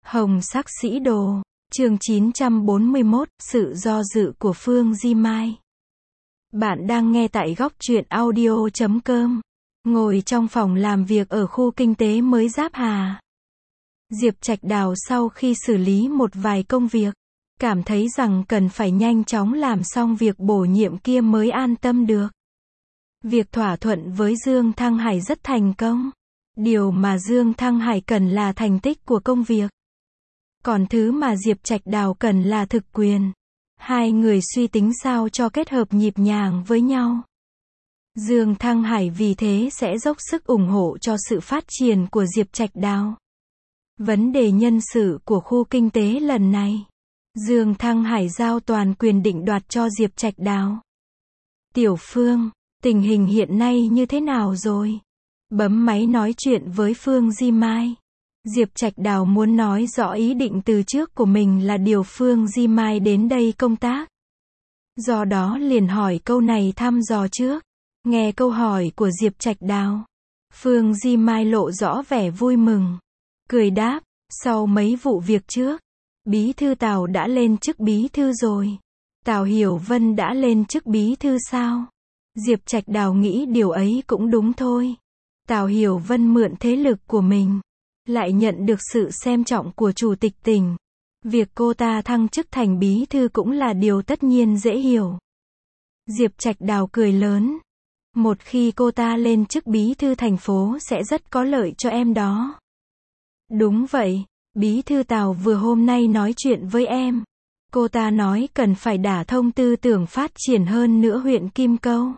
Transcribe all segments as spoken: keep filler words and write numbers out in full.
Hồng sắc sĩ đồ, chương chín trăm bốn mươi mốt, sự do dự của Phương Di Mai. Bạn đang nghe tại góc truyện audio chấm com, ngồi trong phòng làm việc ở khu kinh tế mới Giáp Hà. Diệp Trạch Đào sau khi xử lý một vài công việc, cảm thấy rằng cần phải nhanh chóng làm xong việc bổ nhiệm kia mới an tâm được. Việc thỏa thuận với Dương Thăng Hải rất thành công. Điều mà Dương Thăng Hải cần là thành tích của công việc. Còn thứ mà Diệp Trạch Đào cần là thực quyền. Hai người suy tính sao cho kết hợp nhịp nhàng với nhau. Dương Thăng Hải vì thế sẽ dốc sức ủng hộ cho sự phát triển của Diệp Trạch Đào. Vấn đề nhân sự của khu kinh tế lần này, Dương Thăng Hải giao toàn quyền định đoạt cho Diệp Trạch Đào. Tiểu Phương, tình hình hiện nay như thế nào rồi? Bấm máy nói chuyện với Phương Di Mai. Diệp Trạch Đào muốn nói rõ ý định từ trước của mình là điều Phương Di Mai đến đây công tác. Do đó liền hỏi câu này thăm dò trước. Nghe câu hỏi của Diệp Trạch Đào, Phương Di Mai lộ rõ vẻ vui mừng. Cười đáp, sau mấy vụ việc trước, Bí thư Tào đã lên chức bí thư rồi. Tào Hiểu Vân đã lên chức bí thư sao? Diệp Trạch Đào nghĩ điều ấy cũng đúng thôi. Tào Hiểu Vân mượn thế lực của mình, lại nhận được sự xem trọng của chủ tịch tỉnh. Việc cô ta thăng chức thành bí thư cũng là điều tất nhiên dễ hiểu. Diệp Trạch Đào cười lớn. Một khi cô ta lên chức bí thư thành phố sẽ rất có lợi cho em đó. Đúng vậy, bí thư Tào vừa hôm nay nói chuyện với em. Cô ta nói cần phải đả thông tư tưởng phát triển hơn nữa huyện Kim Câu.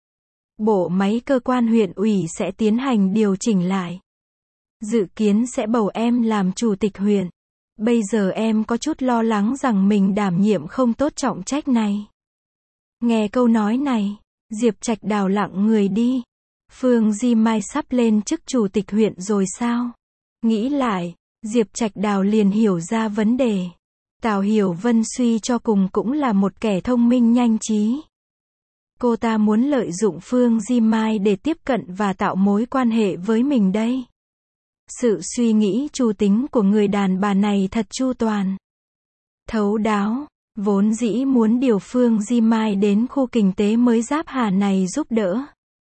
Bộ máy cơ quan huyện ủy sẽ tiến hành điều chỉnh lại. Dự kiến sẽ bầu em làm chủ tịch huyện. Bây giờ em có chút lo lắng rằng mình đảm nhiệm không tốt trọng trách này. Nghe câu nói này, Diệp Trạch Đào lặng người đi. Phương Di Mai sắp lên chức chủ tịch huyện rồi sao? Nghĩ lại, Diệp Trạch Đào liền hiểu ra vấn đề. Tào Hiểu Vân suy cho cùng cũng là một kẻ thông minh nhanh trí. Cô ta muốn lợi dụng Phương Di Mai để tiếp cận và tạo mối quan hệ với mình đây. Sự suy nghĩ chu tính của người đàn bà này thật chu toàn, thấu đáo, vốn dĩ muốn điều Phương Di Mai đến khu kinh tế mới Giáp Hà này giúp đỡ,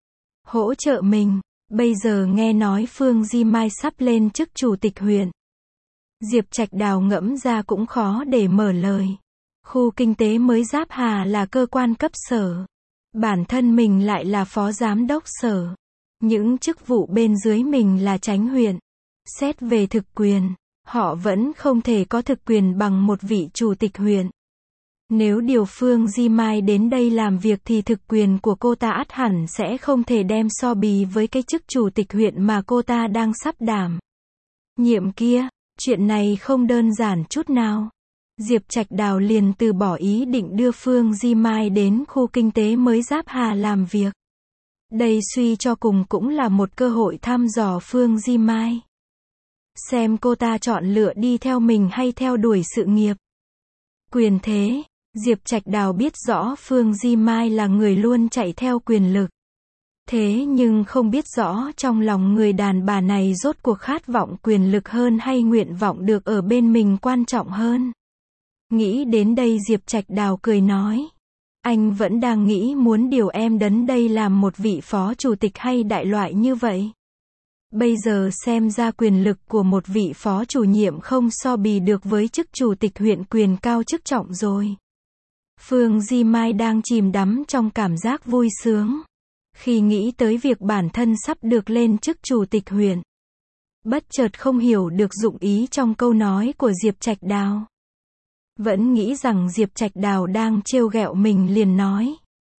hỗ trợ mình. Bây giờ nghe nói Phương Di Mai sắp lên chức chủ tịch huyện, Diệp Trạch Đào ngẫm ra cũng khó để mở lời. Khu kinh tế mới Giáp Hà là cơ quan cấp sở. Bản thân mình lại là phó giám đốc sở. Những chức vụ bên dưới mình là chánh huyện. Xét về thực quyền, họ vẫn không thể có thực quyền bằng một vị chủ tịch huyện. Nếu điều Phương Di Mai đến đây làm việc thì thực quyền của cô ta ắt hẳn sẽ không thể đem so bì với cái chức chủ tịch huyện mà cô ta đang sắp đảm nhiệm kia. Chuyện này không đơn giản chút nào. Diệp Trạch Đào liền từ bỏ ý định đưa Phương Di Mai đến khu kinh tế mới Giáp Hà làm việc. Đây suy cho cùng cũng là một cơ hội thăm dò Phương Di Mai. Xem cô ta chọn lựa đi theo mình hay theo đuổi sự nghiệp. Quyền thế, Diệp Trạch Đào biết rõ Phương Di Mai là người luôn chạy theo quyền lực. Thế nhưng không biết rõ trong lòng người đàn bà này rốt cuộc khát vọng quyền lực hơn hay nguyện vọng được ở bên mình quan trọng hơn. Nghĩ đến đây Diệp Trạch Đào cười nói. Anh vẫn đang nghĩ muốn điều em đến đây làm một vị phó chủ tịch hay đại loại như vậy. Bây giờ xem ra quyền lực của một vị phó chủ nhiệm không so bì được với chức chủ tịch huyện quyền cao chức trọng rồi. Phương Di Mai đang chìm đắm trong cảm giác vui sướng khi nghĩ tới việc bản thân sắp được lên chức chủ tịch huyện. Bất chợt không hiểu được dụng ý trong câu nói của Diệp Trạch Đào. Vẫn nghĩ rằng Diệp Trạch Đào đang trêu ghẹo mình liền nói.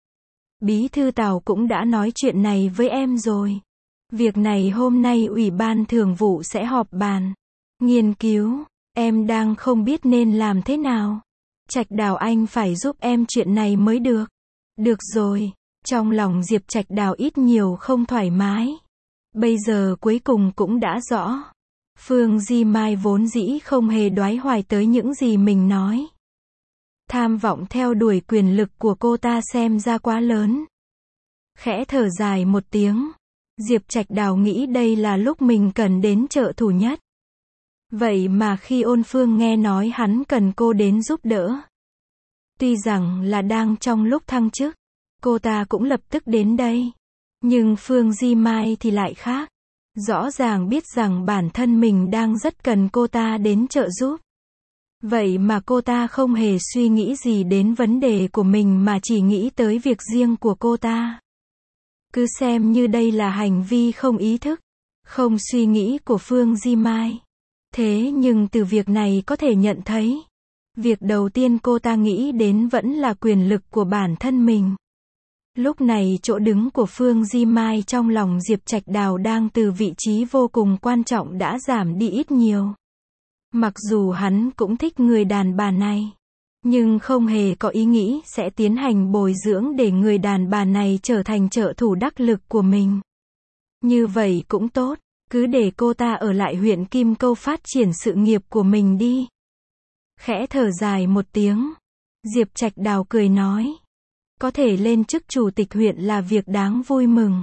Bí thư Tào cũng đã nói chuyện này với em rồi. Việc này hôm nay Ủy ban Thường vụ sẽ họp bàn, nghiên cứu, em đang không biết nên làm thế nào. Trạch Đào anh phải giúp em chuyện này mới được. Được rồi, trong lòng Diệp Trạch Đào ít nhiều không thoải mái. Bây giờ cuối cùng cũng đã rõ. Phương Di Mai vốn dĩ không hề đoái hoài tới những gì mình nói. Tham vọng theo đuổi quyền lực của cô ta xem ra quá lớn. Khẽ thở dài một tiếng, Diệp Trạch Đào nghĩ đây là lúc mình cần đến trợ thủ nhất. Vậy mà khi Ôn Phương nghe nói hắn cần cô đến giúp đỡ, tuy rằng là đang trong lúc thăng chức, cô ta cũng lập tức đến đây. Nhưng Phương Di Mai thì lại khác. Rõ ràng biết rằng bản thân mình đang rất cần cô ta đến trợ giúp. Vậy mà cô ta không hề suy nghĩ gì đến vấn đề của mình mà chỉ nghĩ tới việc riêng của cô ta. Cứ xem như đây là hành vi không ý thức, không suy nghĩ của Phương Di Mai. Thế nhưng từ việc này có thể nhận thấy, việc đầu tiên cô ta nghĩ đến vẫn là quyền lực của bản thân mình. Lúc này chỗ đứng của Phương Di Mai trong lòng Diệp Trạch Đào đang từ vị trí vô cùng quan trọng đã giảm đi ít nhiều. Mặc dù hắn cũng thích người đàn bà này, nhưng không hề có ý nghĩ sẽ tiến hành bồi dưỡng để người đàn bà này trở thành trợ thủ đắc lực của mình. Như vậy cũng tốt, cứ để cô ta ở lại huyện Kim Câu phát triển sự nghiệp của mình đi. Khẽ thở dài một tiếng, Diệp Trạch Đào cười nói, có thể lên chức chủ tịch huyện là việc đáng vui mừng.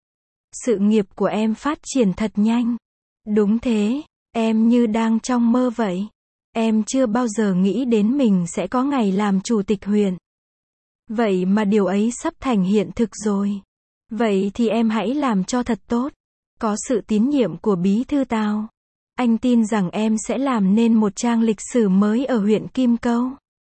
Sự nghiệp của em phát triển thật nhanh. Đúng thế, em như đang trong mơ vậy. Em chưa bao giờ nghĩ đến mình sẽ có ngày làm chủ tịch huyện. Vậy mà điều ấy sắp thành hiện thực rồi. Vậy thì em hãy làm cho thật tốt. Có sự tín nhiệm của bí thư Tào, anh tin rằng em sẽ làm nên một trang lịch sử mới ở huyện Kim Câu.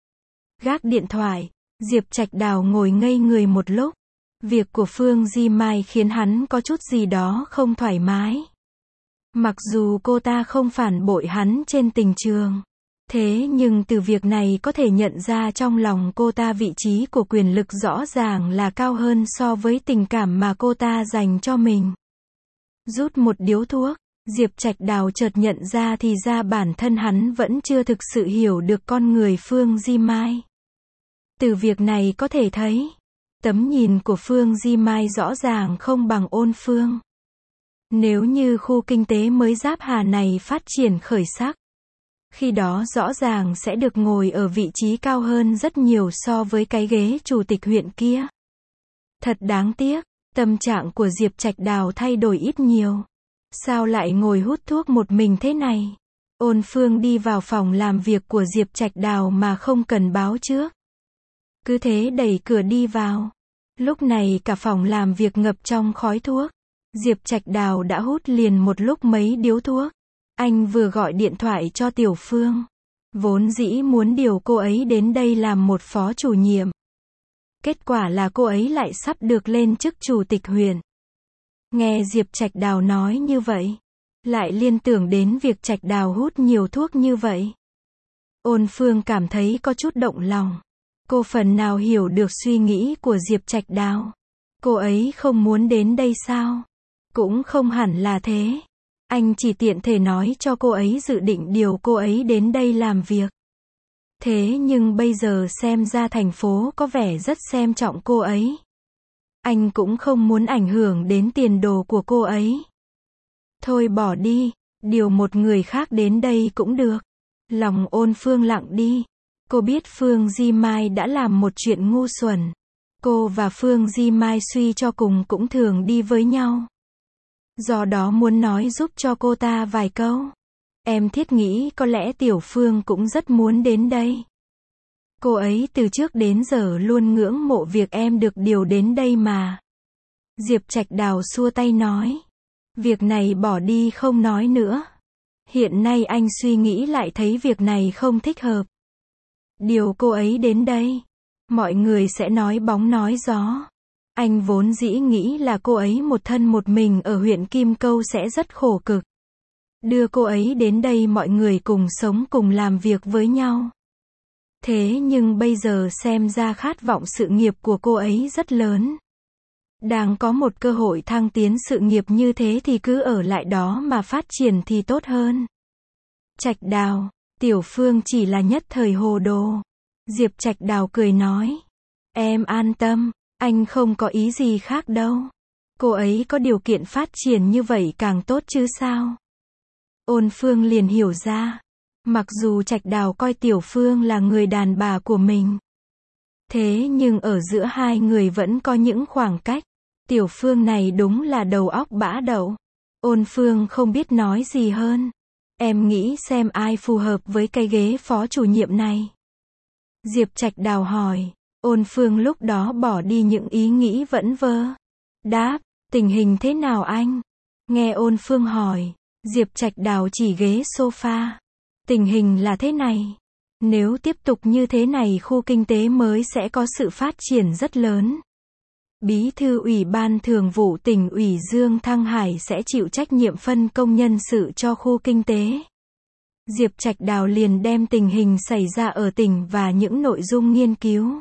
Gác điện thoại, Diệp Trạch Đào ngồi ngây người một lúc. Việc của Phương Di Mai khiến hắn có chút gì đó không thoải mái. Mặc dù cô ta không phản bội hắn trên tình trường, thế nhưng từ việc này có thể nhận ra trong lòng cô ta vị trí của quyền lực rõ ràng là cao hơn so với tình cảm mà cô ta dành cho mình. Rút một điếu thuốc, Diệp Trạch Đào chợt nhận ra thì ra bản thân hắn vẫn chưa thực sự hiểu được con người Phương Di Mai. Từ việc này có thể thấy, tấm nhìn của Phương Di Mai rõ ràng không bằng Ôn Phương. Nếu như khu kinh tế mới Giáp Hà này phát triển khởi sắc, khi đó rõ ràng sẽ được ngồi ở vị trí cao hơn rất nhiều so với cái ghế chủ tịch huyện kia. Thật đáng tiếc, tâm trạng của Diệp Trạch Đào thay đổi ít nhiều. Sao lại ngồi hút thuốc một mình thế này? Ôn Phương đi vào phòng làm việc của Diệp Trạch Đào mà không cần báo trước. Cứ thế đẩy cửa đi vào. Lúc này cả phòng làm việc ngập trong khói thuốc. Diệp Trạch Đào đã hút liền một lúc mấy điếu thuốc. Anh vừa gọi điện thoại cho Tiểu Phương. Vốn dĩ muốn điều cô ấy đến đây làm một phó chủ nhiệm. Kết quả là cô ấy lại sắp được lên chức chủ tịch huyện. Nghe Diệp Trạch Đào nói như vậy, lại liên tưởng đến việc Trạch Đào hút nhiều thuốc như vậy. Ôn Phương cảm thấy có chút động lòng. Cô phần nào hiểu được suy nghĩ của Diệp Trạch Đào. Cô ấy không muốn đến đây sao? Cũng không hẳn là thế. Anh chỉ tiện thể nói cho cô ấy dự định điều cô ấy đến đây làm việc. Thế nhưng bây giờ xem ra thành phố có vẻ rất xem trọng cô ấy. Anh cũng không muốn ảnh hưởng đến tiền đồ của cô ấy. Thôi bỏ đi, điều một người khác đến đây cũng được. Lòng Ôn Phương lặng đi. Cô biết Phương Di Mai đã làm một chuyện ngu xuẩn. Cô và Phương Di Mai suy cho cùng cũng thường đi với nhau. Do đó muốn nói giúp cho cô ta vài câu. Em thiết nghĩ có lẽ Tiểu Phương cũng rất muốn đến đây. Cô ấy từ trước đến giờ luôn ngưỡng mộ việc em được điều đến đây mà. Diệp Trạch Đào xua tay nói. Việc này bỏ đi không nói nữa. Hiện nay anh suy nghĩ lại thấy việc này không thích hợp. Điều cô ấy đến đây, mọi người sẽ nói bóng nói gió. Anh vốn dĩ nghĩ là cô ấy một thân một mình ở huyện Kim Câu sẽ rất khổ cực. Đưa cô ấy đến đây mọi người cùng sống cùng làm việc với nhau. Thế nhưng bây giờ xem ra khát vọng sự nghiệp của cô ấy rất lớn. Đang có một cơ hội thăng tiến sự nghiệp như thế thì cứ ở lại đó mà phát triển thì tốt hơn. Trạch Đào, Tiểu Phương chỉ là nhất thời hồ đồ. Diệp Trạch Đào cười nói. Em an tâm, anh không có ý gì khác đâu. Cô ấy có điều kiện phát triển như vậy càng tốt chứ sao. Ôn Phương liền hiểu ra. Mặc dù Trạch Đào coi Tiểu Phương là người đàn bà của mình. Thế nhưng ở giữa hai người vẫn có những khoảng cách. Tiểu Phương này đúng là đầu óc bã đậu. Ôn Phương không biết nói gì hơn. Em nghĩ xem ai phù hợp với cái ghế phó chủ nhiệm này. Diệp Trạch Đào hỏi. Ôn Phương lúc đó bỏ đi những ý nghĩ vẩn vơ. Đáp, tình hình thế nào anh? Nghe Ôn Phương hỏi, Diệp Trạch Đào chỉ ghế sofa. Tình hình là thế này. Nếu tiếp tục như thế này khu kinh tế mới sẽ có sự phát triển rất lớn. Bí thư Ủy ban Thường vụ tỉnh ủy Dương Thăng Hải sẽ chịu trách nhiệm phân công nhân sự cho khu kinh tế. Diệp Trạch Đào liền đem tình hình xảy ra ở tỉnh và những nội dung nghiên cứu,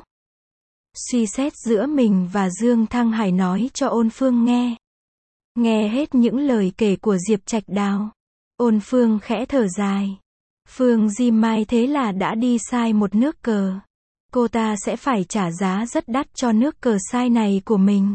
suy xét giữa mình và Dương Thăng Hải nói cho Ôn Phương nghe. Nghe hết những lời kể của Diệp Trạch Đào, Ôn Phương khẽ thở dài. Phương Di Mai thế là đã đi sai một nước cờ. Cô ta sẽ phải trả giá rất đắt cho nước cờ sai này của mình.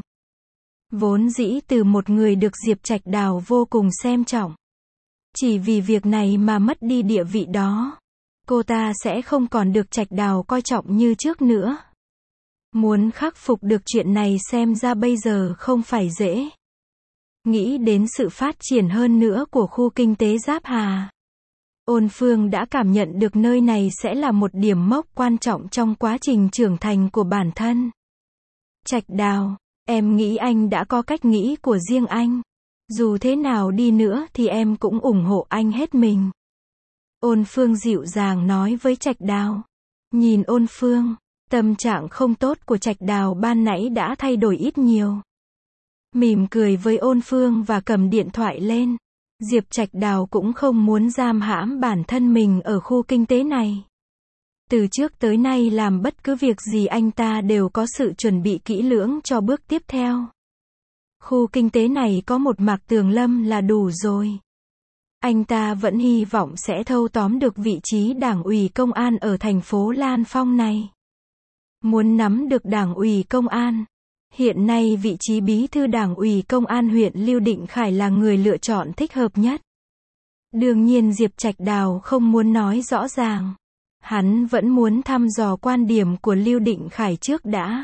Vốn dĩ từ một người được Diệp Trạch Đào vô cùng xem trọng, chỉ vì việc này mà mất đi địa vị đó. Cô ta sẽ không còn được Trạch Đào coi trọng như trước nữa. Muốn khắc phục được chuyện này xem ra bây giờ không phải dễ. Nghĩ đến sự phát triển hơn nữa của khu kinh tế Giáp Hà, Ôn Phương đã cảm nhận được nơi này sẽ là một điểm mốc quan trọng trong quá trình trưởng thành của bản thân. Trạch Đào, em nghĩ anh đã có cách nghĩ của riêng anh. Dù thế nào đi nữa thì em cũng ủng hộ anh hết mình. Ôn Phương dịu dàng nói với Trạch Đào. Nhìn Ôn Phương, tâm trạng không tốt của Trạch Đào ban nãy đã thay đổi ít nhiều. Mỉm cười với Ôn Phương và cầm điện thoại lên. Diệp Trạch Đào cũng không muốn giam hãm bản thân mình ở khu kinh tế này. Từ trước tới nay làm bất cứ việc gì anh ta đều có sự chuẩn bị kỹ lưỡng cho bước tiếp theo. Khu kinh tế này có một Mạc Tường Lâm là đủ rồi. Anh ta vẫn hy vọng sẽ thâu tóm được vị trí đảng ủy công an ở thành phố Lan Phong này. Muốn nắm được đảng ủy công an, hiện nay vị trí bí thư đảng ủy công an huyện Lưu Định Khải là người lựa chọn thích hợp nhất. Đương nhiên Diệp Trạch Đào không muốn nói rõ ràng. Hắn vẫn muốn thăm dò quan điểm của Lưu Định Khải trước đã.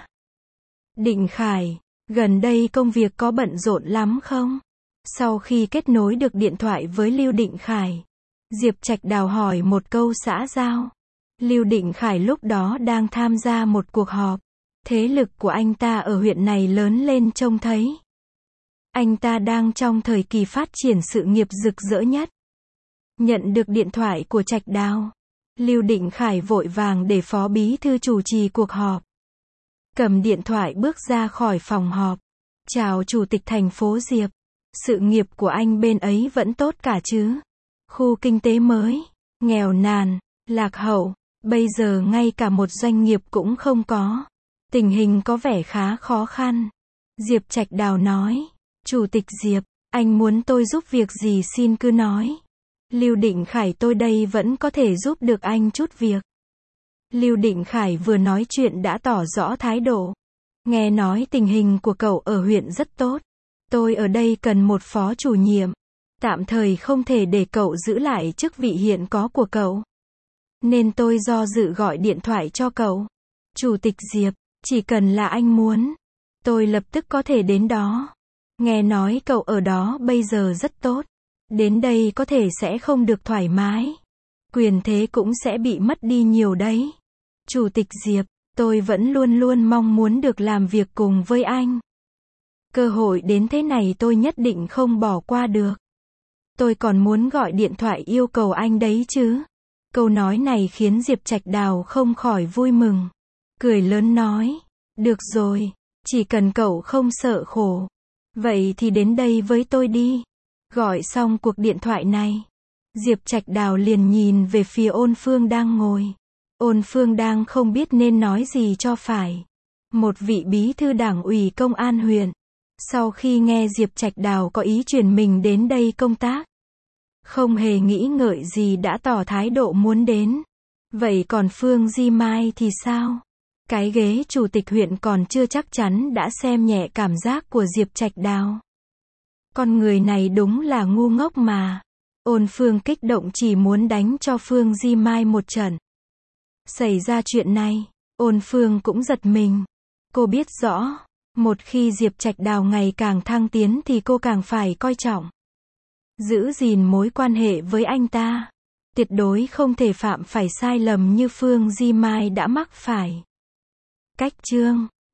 Định Khải, gần đây công việc có bận rộn lắm không? Sau khi kết nối được điện thoại với Lưu Định Khải, Diệp Trạch Đào hỏi một câu xã giao. Lưu Định Khải lúc đó đang tham gia một cuộc họp. Thế lực của anh ta ở huyện này lớn lên trông thấy. Anh ta đang trong thời kỳ phát triển sự nghiệp rực rỡ nhất. Nhận được điện thoại của Trạch Đào, Lưu Định Khải vội vàng để phó bí thư chủ trì cuộc họp. Cầm điện thoại bước ra khỏi phòng họp. Chào Chủ tịch thành phố Diệp. Sự nghiệp của anh bên ấy vẫn tốt cả chứ? Khu kinh tế mới, nghèo nàn, lạc hậu, bây giờ ngay cả một doanh nghiệp cũng không có. Tình hình có vẻ khá khó khăn. Diệp Trạch Đào nói. Chủ tịch Diệp, anh muốn tôi giúp việc gì xin cứ nói. Lưu Định Khải tôi đây vẫn có thể giúp được anh chút việc. Lưu Định Khải vừa nói chuyện đã tỏ rõ thái độ. Nghe nói tình hình của cậu ở huyện rất tốt. Tôi ở đây cần một phó chủ nhiệm. Tạm thời không thể để cậu giữ lại chức vị hiện có của cậu. Nên tôi do dự gọi điện thoại cho cậu. Chủ tịch Diệp, chỉ cần là anh muốn, tôi lập tức có thể đến đó. Nghe nói cậu ở đó bây giờ rất tốt. Đến đây có thể sẽ không được thoải mái. Quyền thế cũng sẽ bị mất đi nhiều đấy. Chủ tịch Diệp, tôi vẫn luôn luôn mong muốn được làm việc cùng với anh. Cơ hội đến thế này tôi nhất định không bỏ qua được. Tôi còn muốn gọi điện thoại yêu cầu anh đấy chứ. Câu nói này khiến Diệp Trạch Đào không khỏi vui mừng. Cười lớn nói. Được rồi, chỉ cần cậu không sợ khổ. Vậy thì đến đây với tôi đi. Gọi xong cuộc điện thoại này, Diệp Trạch Đào liền nhìn về phía Ôn Phương đang ngồi. Ôn Phương đang không biết nên nói gì cho phải. Một vị bí thư đảng ủy công an huyện. Sau khi nghe Diệp Trạch Đào có ý chuyển mình đến đây công tác, không hề nghĩ ngợi gì đã tỏ thái độ muốn đến. Vậy còn Phương Di Mai thì sao? Cái ghế chủ tịch huyện còn chưa chắc chắn đã xem nhẹ cảm giác của Diệp Trạch Đào. Con người này đúng là ngu ngốc mà. Ôn Phương kích động chỉ muốn đánh cho Phương Di Mai một trận. Xảy ra chuyện này, Ôn Phương cũng giật mình. Cô biết rõ, một khi Diệp Trạch Đào ngày càng thăng tiến thì cô càng phải coi trọng. Giữ gìn mối quan hệ với anh ta. Tuyệt đối không thể phạm phải sai lầm như Phương Di Mai đã mắc phải. Cách chương